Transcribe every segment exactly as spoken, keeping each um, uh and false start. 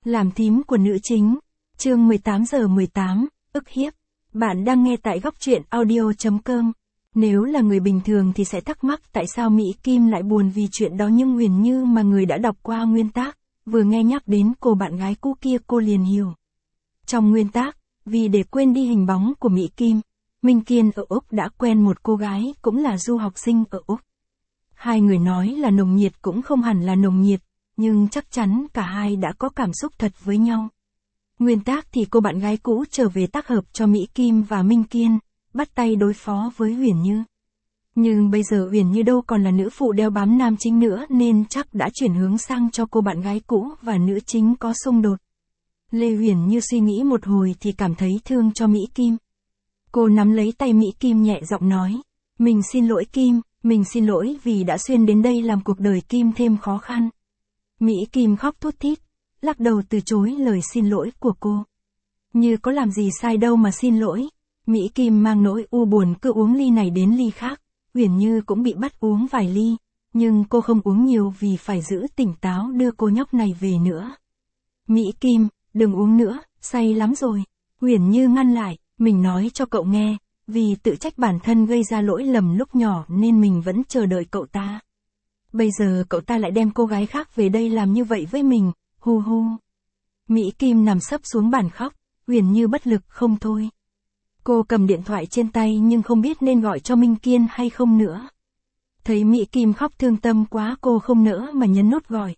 Làm thím của nữ chính. Chương mười tám giờ mười tám, ức hiếp. Bạn đang nghe tại góc truyện audio chấm com. Nếu là người bình thường thì sẽ thắc mắc tại sao Mỹ Kim lại buồn vì chuyện đó, nhưng Huyền Như mà người đã đọc qua nguyên tác, vừa nghe nhắc đến cô bạn gái cũ kia cô liền hiểu. Trong nguyên tác, vì để quên đi hình bóng của Mỹ Kim, Minh Kiên ở Úc đã quen một cô gái cũng là du học sinh ở Úc. Hai người nói là nồng nhiệt cũng không hẳn là nồng nhiệt, nhưng chắc chắn cả hai đã có cảm xúc thật với nhau. Nguyên tác thì cô bạn gái cũ trở về tác hợp cho Mỹ Kim và Minh Kiên, bắt tay đối phó với Huyền Như. Nhưng bây giờ Huyền Như đâu còn là nữ phụ đeo bám nam chính nữa nên chắc đã chuyển hướng sang cho cô bạn gái cũ và nữ chính có xung đột. Lê Huyền Như suy nghĩ một hồi thì cảm thấy thương cho Mỹ Kim. Cô nắm lấy tay Mỹ Kim nhẹ giọng nói, mình xin lỗi Kim, mình xin lỗi vì đã xuyên đến đây làm cuộc đời Kim thêm khó khăn. Mỹ Kim khóc thút thít, lắc đầu từ chối lời xin lỗi của cô. Như có làm gì sai đâu mà xin lỗi. Mỹ Kim mang nỗi u buồn cứ uống ly này đến ly khác, Huyền Như cũng bị bắt uống vài ly, nhưng cô không uống nhiều vì phải giữ tỉnh táo đưa cô nhóc này về nữa. Mỹ Kim, đừng uống nữa, say lắm rồi. Huyền Như ngăn lại, mình nói cho cậu nghe, vì tự trách bản thân gây ra lỗi lầm lúc nhỏ nên mình vẫn chờ đợi cậu ta. Bây giờ cậu ta lại đem cô gái khác về đây làm như vậy với mình, hu hu. Mỹ Kim nằm sấp xuống bàn khóc, Huyền Như bất lực không thôi. Cô cầm điện thoại trên tay nhưng không biết nên gọi cho Minh Kiên hay không nữa. Thấy Mỹ Kim khóc thương tâm quá cô không nỡ mà nhấn nút gọi.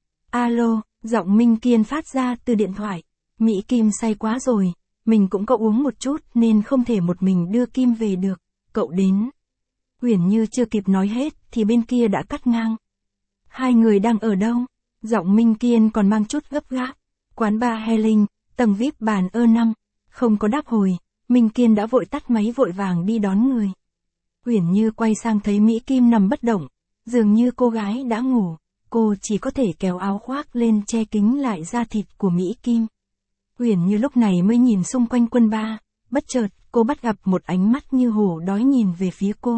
Alo, giọng Minh Kiên phát ra từ điện thoại. Mỹ Kim say quá rồi, mình cũng có uống một chút nên không thể một mình đưa Kim về được, cậu đến. Huyền Như chưa kịp nói hết thì bên kia đã cắt ngang. Hai người đang ở đâu? Giọng Minh Kiên còn mang chút gấp gáp. Quán bar Helen, tầng vi ai pi bàn E năm. Không có đáp hồi, Minh Kiên đã vội tắt máy vội vàng đi đón người. Huyền Như quay sang thấy Mỹ Kim nằm bất động, dường như cô gái đã ngủ, cô chỉ có thể kéo áo khoác lên che kín lại da thịt của Mỹ Kim. Huyền Như lúc này mới nhìn xung quanh quân bar, bất chợt cô bắt gặp một ánh mắt như hổ đói nhìn về phía cô.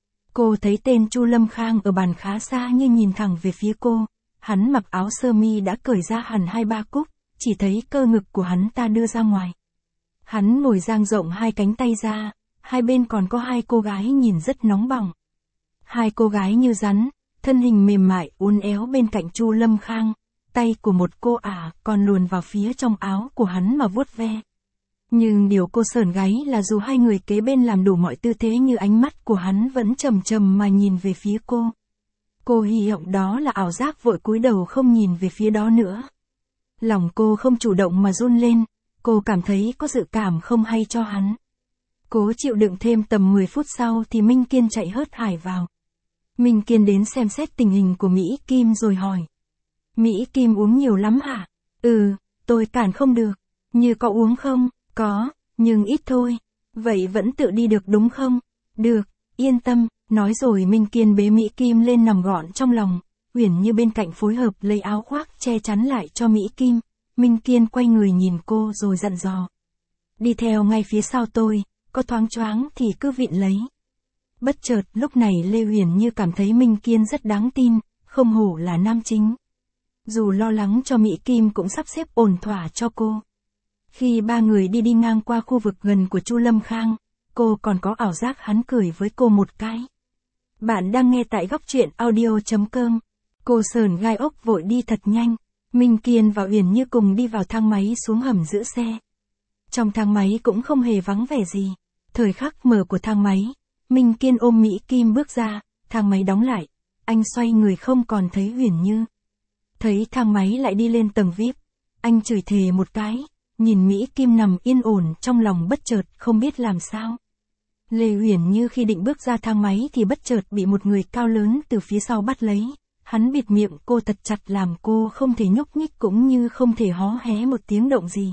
Cô thấy tên Chu Lâm Khang ở bàn khá xa như nhìn thẳng về phía cô, hắn mặc áo sơ mi đã cởi ra hẳn hai ba cúc, chỉ thấy cơ ngực của hắn ta đưa ra ngoài. Hắn ngồi dang rộng hai cánh tay ra, hai bên còn có hai cô gái nhìn rất nóng bỏng. Hai cô gái như rắn, thân hình mềm mại uốn éo bên cạnh Chu Lâm Khang, tay của một cô ả còn luồn vào phía trong áo của hắn mà vuốt ve. Nhưng điều cô sởn gáy là dù hai người kế bên làm đủ mọi tư thế như ánh mắt của hắn vẫn trầm trầm mà nhìn về phía cô. Cô hy vọng đó là ảo giác vội cúi đầu không nhìn về phía đó nữa. Lòng cô không chủ động mà run lên, cô cảm thấy có dự cảm không hay cho hắn. Cố chịu đựng thêm tầm mười phút sau thì Minh Kiên chạy hớt hải vào. Minh Kiên đến xem xét tình hình của Mỹ Kim rồi hỏi. Mỹ Kim uống nhiều lắm hả? Ừ, tôi cản không được. Như có uống không? Có, nhưng ít thôi. Vậy vẫn tự đi được đúng không? Được, yên tâm, nói rồi Minh Kiên bế Mỹ Kim lên nằm gọn trong lòng. Huyền Như bên cạnh phối hợp lấy áo khoác che chắn lại cho Mỹ Kim. Minh Kiên quay người nhìn cô rồi dặn dò. Đi theo ngay phía sau tôi, có thoáng choáng thì cứ vịn lấy. Bất chợt lúc này Lê Huyền Như cảm thấy Minh Kiên rất đáng tin, không hổ là nam chính. Dù lo lắng cho Mỹ Kim cũng sắp xếp ổn thỏa cho cô. Khi ba người đi đi ngang qua khu vực gần của Chu Lâm Khang, cô còn có ảo giác hắn cười với cô một cái. Bạn đang nghe tại góc truyện audio chấm com. Cô sờn gai ốc vội đi thật nhanh. Minh Kiên và Huyền Như cùng đi vào thang máy xuống hầm giữ xe. Trong thang máy cũng không hề vắng vẻ gì. Thời khắc mở của thang máy, Minh Kiên ôm Mỹ Kim bước ra, thang máy đóng lại. Anh xoay người không còn thấy Huyền Như. Thấy thang máy lại đi lên tầng vi ai pi, anh chửi thề một cái, nhìn Mỹ Kim nằm yên ổn trong lòng bất chợt không biết làm sao. Lê Huyền Như khi định bước ra thang máy thì bất chợt bị một người cao lớn từ phía sau bắt lấy. Hắn bịt miệng cô thật chặt làm cô không thể nhúc nhích cũng như không thể hó hé một tiếng động gì.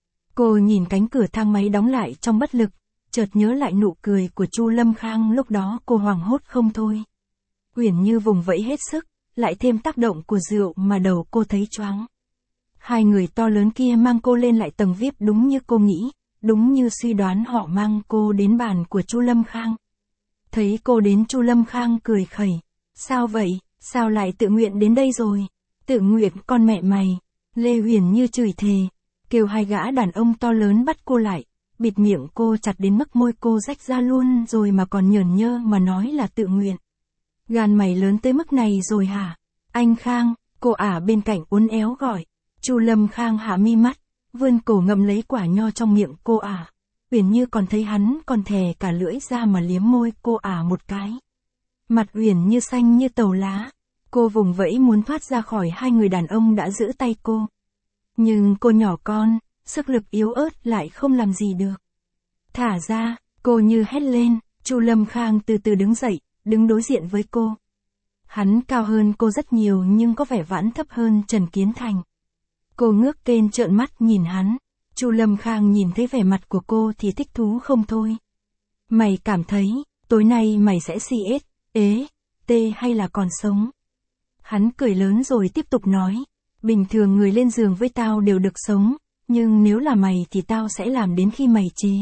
Cô nhìn cánh cửa thang máy đóng lại trong bất lực, chợt nhớ lại nụ cười của Chu Lâm Khang lúc đó cô hoảng hốt không thôi. Huyền Như vùng vẫy hết sức, lại thêm tác động của rượu mà đầu cô thấy choáng. Hai người to lớn kia mang cô lên lại tầng vi ai pi đúng như cô nghĩ, đúng như suy đoán họ mang cô đến bàn của Chu Lâm Khang. Thấy cô đến Chu Lâm Khang cười khẩy. Sao vậy, sao lại tự nguyện đến đây rồi? Tự nguyện con mẹ mày. Lê Huyền Như chửi thề, kêu hai gã đàn ông to lớn bắt cô lại, bịt miệng cô chặt đến mức môi cô rách ra luôn rồi mà còn nhởn nhơ mà nói là tự nguyện. Gan mày lớn tới mức này rồi hả? Anh Khang, cô ả bên cạnh uốn éo gọi. Chu Lâm Khang hạ mi mắt, vươn cổ ngậm lấy quả nho trong miệng cô ả. Uyển Như còn thấy hắn còn thè cả lưỡi ra mà liếm môi cô ả một cái. Mặt Uyển Như xanh như tàu lá. Cô vùng vẫy muốn thoát ra khỏi hai người đàn ông đã giữ tay cô. Nhưng cô nhỏ con, sức lực yếu ớt lại không làm gì được. Thả ra, cô Như hét lên. Chu Lâm Khang từ từ đứng dậy, đứng đối diện với cô. Hắn cao hơn cô rất nhiều nhưng có vẻ vãn thấp hơn Trần Kiến Thành. Cô ngước kênh trợn mắt nhìn hắn. Chu Lâm Khang nhìn thấy vẻ mặt của cô thì thích thú không thôi. Mày cảm thấy, tối nay mày sẽ xì ết, ế, tê hay là còn sống? Hắn cười lớn rồi tiếp tục nói. Bình thường người lên giường với tao đều được sống, nhưng nếu là mày thì tao sẽ làm đến khi mày chế.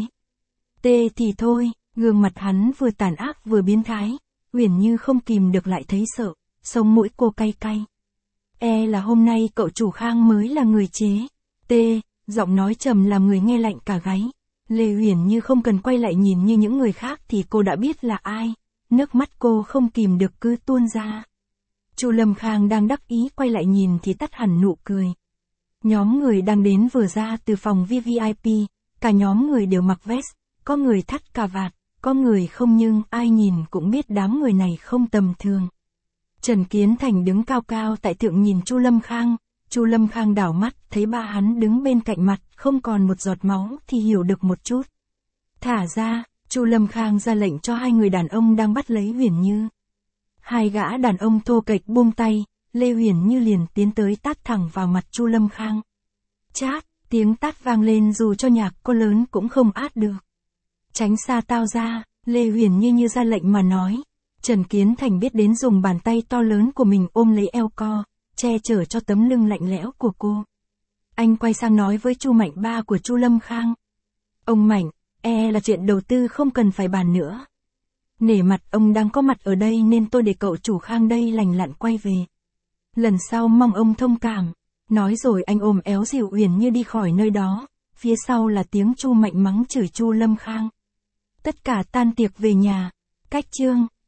Tê thì thôi, gương mặt hắn vừa tàn ác vừa biến thái. Uyển Như không kìm được lại thấy sợ, sống mũi cô cay cay. E là hôm nay cậu chủ Khang mới là người chế. Tê, giọng nói trầm làm người nghe lạnh cả gáy. Lê Uyển Như không cần quay lại nhìn như những người khác thì cô đã biết là ai. Nước mắt cô không kìm được cứ tuôn ra. Chu Lâm Khang đang đắc ý quay lại nhìn thì tắt hẳn nụ cười. Nhóm người đang đến vừa ra từ phòng vê vê i pê, cả nhóm người đều mặc vest, có người thắt cà vạt, có người không nhưng ai nhìn cũng biết đám người này không tầm thường. Trần Kiến Thành đứng cao cao tại thượng nhìn Chu Lâm Khang, Chu Lâm Khang đảo mắt thấy ba hắn đứng bên cạnh mặt không còn một giọt máu thì hiểu được một chút. Thả ra, Chu Lâm Khang ra lệnh cho hai người đàn ông đang bắt lấy Uyển Như. Hai gã đàn ông thô kệch buông tay, Lê Uyển Như liền tiến tới tát thẳng vào mặt Chu Lâm Khang. Chát, tiếng tát vang lên dù cho nhạc có lớn cũng không át được. Tránh xa tao ra, Lê Uyển Như như ra lệnh mà nói. Trần Kiến Thành biết đến dùng bàn tay to lớn của mình ôm lấy eo co, che chở cho tấm lưng lạnh lẽo của cô. Anh quay sang nói với Chu Mạnh ba của Chu Lâm Khang. Ông Mạnh, e là chuyện đầu tư không cần phải bàn nữa. Nể mặt ông đang có mặt ở đây nên tôi để cậu chủ Khang đây lành lặn quay về. Lần sau mong ông thông cảm. Nói rồi anh ôm éo dìu Uyển Như đi khỏi nơi đó. Phía sau là tiếng Chu Mạnh mắng chửi Chu Lâm Khang. Tất cả tan tiệc về nhà. Cách chương